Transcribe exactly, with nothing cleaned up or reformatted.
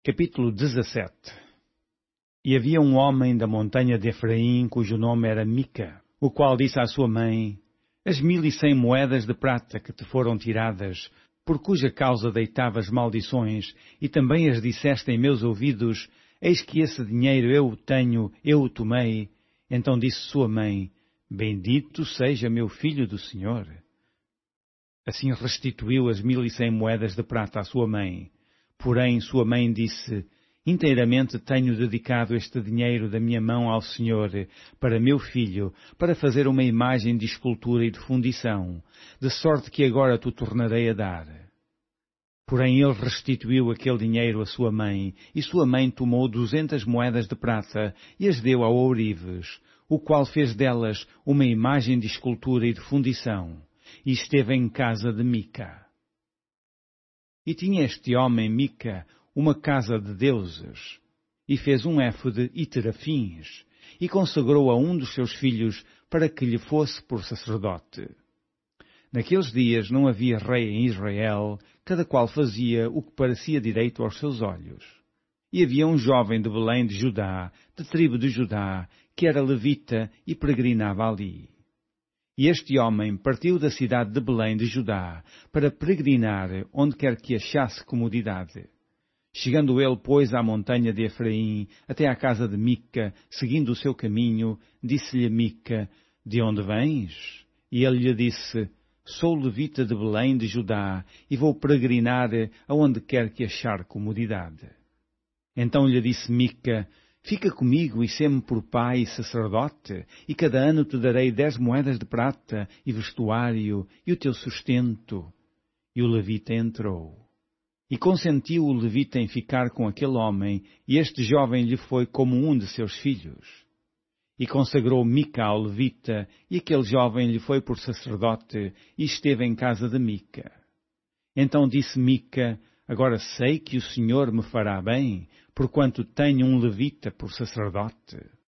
Capítulo dezassete. E havia um homem da montanha de Efraim, cujo nome era Mica, o qual disse à sua mãe: As mil e cem moedas de prata que te foram tiradas, por cuja causa deitavas maldições, e também as disseste em meus ouvidos, eis que esse dinheiro eu o tenho, eu o tomei. Então disse sua mãe: Bendito seja meu filho do Senhor. Assim restituiu as mil e cem moedas de prata à sua mãe. Porém, sua mãe disse: Inteiramente tenho dedicado este dinheiro da minha mão ao Senhor, para meu filho, para fazer uma imagem de escultura e de fundição, de sorte que agora te tornarei a dar. Porém ele restituiu aquele dinheiro à sua mãe, e sua mãe tomou duzentas moedas de prata e as deu ao ourives, o qual fez delas uma imagem de escultura e de fundição, e esteve em casa de Mica. E tinha este homem, Mica, uma casa de deuses, e fez um éfode e terafins, e consagrou a um dos seus filhos para que lhe fosse por sacerdote. Naqueles dias não havia rei em Israel, cada qual fazia o que parecia direito aos seus olhos. E havia um jovem de Belém de Judá, de tribo de Judá, que era levita e peregrinava ali. E este homem partiu da cidade de Belém de Judá para peregrinar onde quer que achasse comodidade. Chegando ele, pois, à montanha de Efraim, até à casa de Mica, seguindo o seu caminho, disse-lhe Mica: De onde vens? E ele lhe disse: Sou levita de Belém de Judá e vou peregrinar aonde quer que achar comodidade. Então lhe disse Mica: Fica comigo e sê-me por pai e sacerdote, e cada ano te darei dez moedas de prata, e vestuário, e o teu sustento. E o levita entrou. E consentiu o levita em ficar com aquele homem, e este jovem lhe foi como um de seus filhos. E consagrou Mica ao levita, e aquele jovem lhe foi por sacerdote, e esteve em casa de Mica. Então disse Mica: Agora sei que o Senhor me fará bem, porquanto tenho um levita por sacerdote.